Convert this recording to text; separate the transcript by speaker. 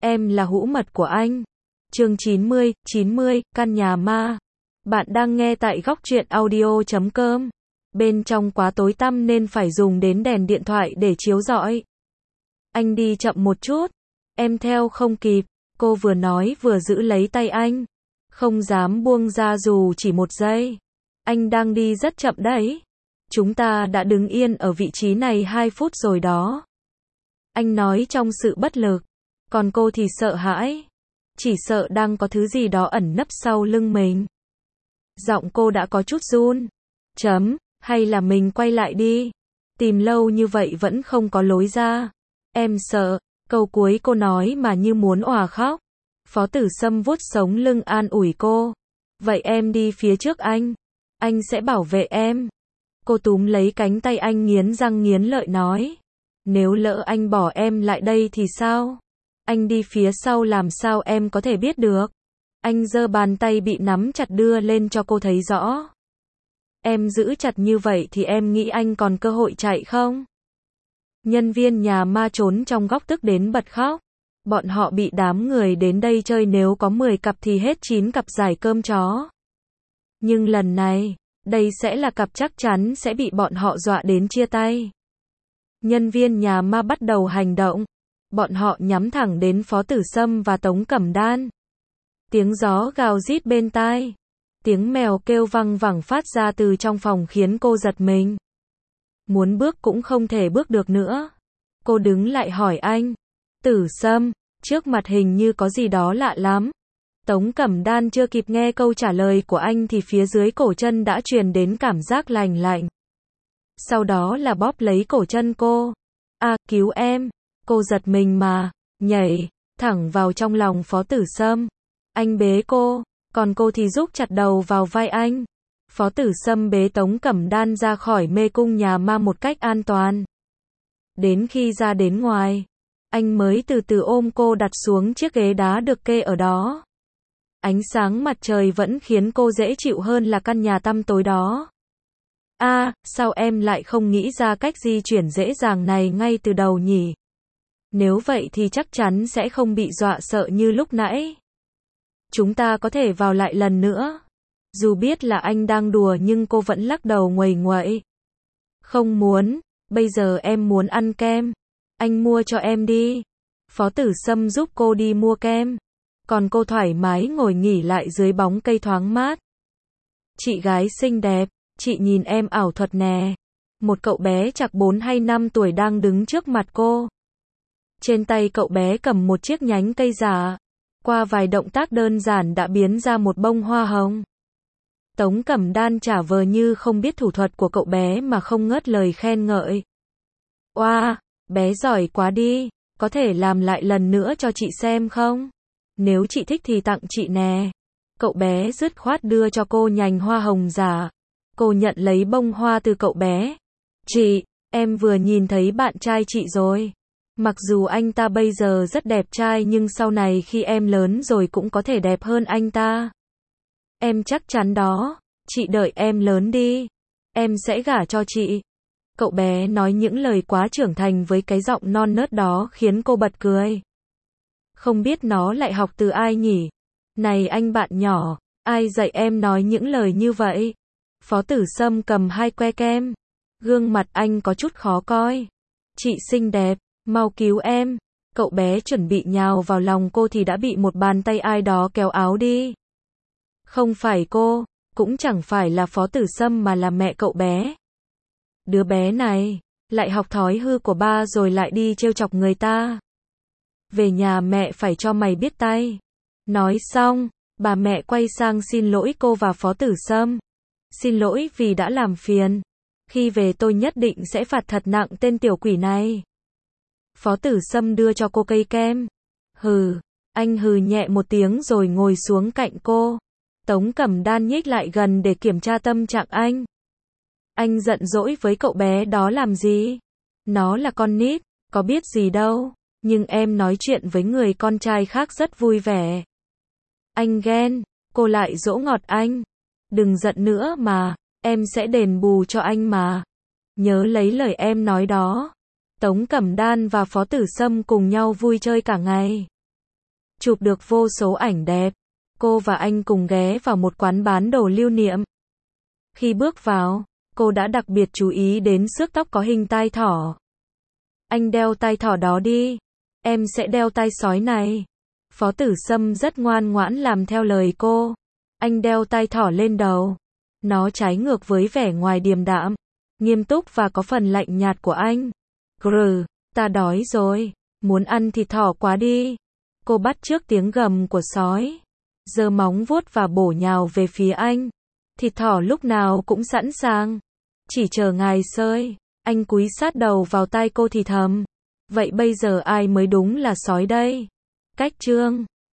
Speaker 1: em là hũ mật của anh. Chương 90, căn nhà ma. Bạn đang nghe tại góc truyện audio.com. Bên trong quá tối tăm nên phải dùng đến đèn điện thoại để chiếu rọi. Anh đi chậm một chút. Em theo không kịp. Cô vừa nói vừa giữ lấy tay anh. Không dám buông ra dù chỉ một giây. Anh đang đi rất chậm đấy. Chúng ta đã đứng yên ở vị trí này 2 phút rồi đó. Anh nói trong sự bất lực. Còn cô thì sợ hãi. Chỉ sợ đang có thứ gì đó ẩn nấp sau lưng mình. Giọng cô đã có chút run. Hay là mình quay lại đi. Tìm lâu như vậy vẫn không có lối ra. Em sợ. Câu cuối cô nói mà như muốn òa khóc. Phó Tử Sâm vuốt sống lưng an ủi cô. Vậy em đi phía trước anh. Anh sẽ bảo vệ em. Cô túm lấy cánh tay anh nghiến răng nghiến lợi nói. Nếu lỡ anh bỏ em lại đây thì sao? Anh đi phía sau làm sao em có thể biết được? Anh giơ bàn tay bị nắm chặt đưa lên cho cô thấy rõ. Em giữ chặt như vậy thì em nghĩ anh còn cơ hội chạy không? Nhân viên nhà ma trốn trong góc tức đến bật khóc. Bọn họ bị đám người đến đây chơi nếu có 10 cặp thì hết 9 cặp giải cơm chó. Nhưng lần này, đây sẽ là cặp chắc chắn sẽ bị bọn họ dọa đến chia tay. Nhân viên nhà ma bắt đầu hành động. Bọn họ nhắm thẳng đến Phó Tử Sâm và Tống Cẩm Đan. Tiếng gió gào rít bên tai. Tiếng mèo kêu văng vẳng phát ra từ trong phòng khiến cô giật mình. Muốn bước cũng không thể bước được nữa. Cô đứng lại hỏi anh. Tử Sâm, trước mặt hình như có gì đó lạ lắm. Tống Cẩm Đan chưa kịp nghe câu trả lời của anh thì phía dưới cổ chân đã truyền đến cảm giác lành lạnh. Sau đó là bóp lấy cổ chân cô. Cứu em. Cô giật mình mà, nhảy, thẳng vào trong lòng Phó Tử Sâm. Anh bế cô, còn cô thì rúc chặt đầu vào vai anh. Phó Tử Sâm bế Tống Cẩm Đan ra khỏi mê cung nhà ma một cách an toàn. Đến khi ra đến ngoài, anh mới từ từ ôm cô đặt xuống chiếc ghế đá được kê ở đó. Ánh sáng mặt trời vẫn khiến cô dễ chịu hơn là căn nhà tăm tối đó. Sao em lại không nghĩ ra cách di chuyển dễ dàng này ngay từ đầu nhỉ? Nếu vậy thì chắc chắn sẽ không bị dọa sợ như lúc nãy. Chúng ta có thể vào lại lần nữa. Dù biết là anh đang đùa nhưng cô vẫn lắc đầu nguầy nguậy. Không muốn, bây giờ em muốn ăn kem. Anh mua cho em đi. Phó Tử Sâm giúp cô đi mua kem. Còn cô thoải mái ngồi nghỉ lại dưới bóng cây thoáng mát. Chị gái xinh đẹp, chị nhìn em ảo thuật nè. Một cậu bé chắc 4 hay 5 tuổi đang đứng trước mặt cô. Trên tay cậu bé cầm một chiếc nhánh cây giả. Qua vài động tác đơn giản đã biến ra một bông hoa hồng. Tống Cẩm Đan trả vờ như không biết thủ thuật của cậu bé mà không ngớt lời khen ngợi. Oa, bé giỏi quá đi, có thể làm lại lần nữa cho chị xem không? Nếu chị thích thì tặng chị nè. Cậu bé dứt khoát đưa cho cô nhành hoa hồng giả. Cô nhận lấy bông hoa từ cậu bé. Chị, em vừa nhìn thấy bạn trai chị rồi. Mặc dù anh ta bây giờ rất đẹp trai nhưng sau này khi em lớn rồi cũng có thể đẹp hơn anh ta. Em chắc chắn đó, chị đợi em lớn đi. Em sẽ gả cho chị. Cậu bé nói những lời quá trưởng thành với cái giọng non nớt đó khiến cô bật cười. Không biết nó lại học từ ai nhỉ? Này anh bạn nhỏ, ai dạy em nói những lời như vậy? Phó Tử Sâm cầm 2 que kem. Gương mặt anh có chút khó coi. Chị xinh đẹp, mau cứu em. Cậu bé chuẩn bị nhào vào lòng cô thì đã bị một bàn tay ai đó kéo áo đi. Không phải cô, cũng chẳng phải là Phó Tử Sâm mà là mẹ cậu bé. Đứa bé này, lại học thói hư của ba rồi lại đi trêu chọc người ta. Về nhà mẹ phải cho mày biết tay. Nói xong, bà mẹ quay sang xin lỗi cô và Phó Tử Sâm. Xin lỗi vì đã làm phiền. Khi về tôi nhất định sẽ phạt thật nặng tên tiểu quỷ này. Phó Tử Sâm đưa cho cô cây kem. Anh hừ nhẹ một tiếng rồi ngồi xuống cạnh cô. Tống Cẩm Đan nhích lại gần để kiểm tra tâm trạng anh. Anh giận dỗi với cậu bé đó làm gì? Nó là con nít, có biết gì đâu. Nhưng em nói chuyện với người con trai khác rất vui vẻ. Anh ghen, cô lại dỗ ngọt anh. Đừng giận nữa mà, em sẽ đền bù cho anh mà. Nhớ lấy lời em nói đó. Tống Cẩm Đan và Phó Tử Sâm cùng nhau vui chơi cả ngày. chụp được vô số ảnh đẹp. Cô và anh cùng ghé vào một quán bán đồ lưu niệm. Khi bước vào, cô đã đặc biệt chú ý đến xước tóc có hình tai thỏ. Anh đeo tai thỏ đó đi. Em sẽ đeo tai sói này. Phó Tử Sâm rất ngoan ngoãn làm theo lời cô. Anh đeo tai thỏ lên đầu. Nó trái ngược với vẻ ngoài điềm đạm, nghiêm túc và có phần lạnh nhạt của anh. Grr, ta đói rồi. Muốn ăn thịt thỏ quá đi. Cô bắt chước tiếng gầm của sói. Giơ móng vuốt và bổ nhào về phía anh. Thịt thỏ lúc nào cũng sẵn sàng. Chỉ chờ ngài sơi. Anh cúi sát đầu vào tai cô thì thầm. Vậy bây giờ ai mới đúng là sói đây? Cách chương